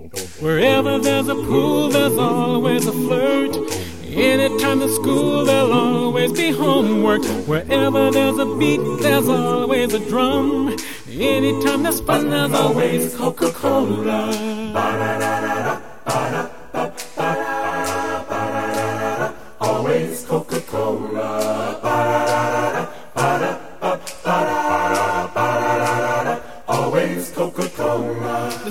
Wherever there's a pool, there's always a flirt. Anytime there's school, there'll always be homework. Wherever there's a beat, there's always a drum. Anytime there's fun, there's always Coca-Cola.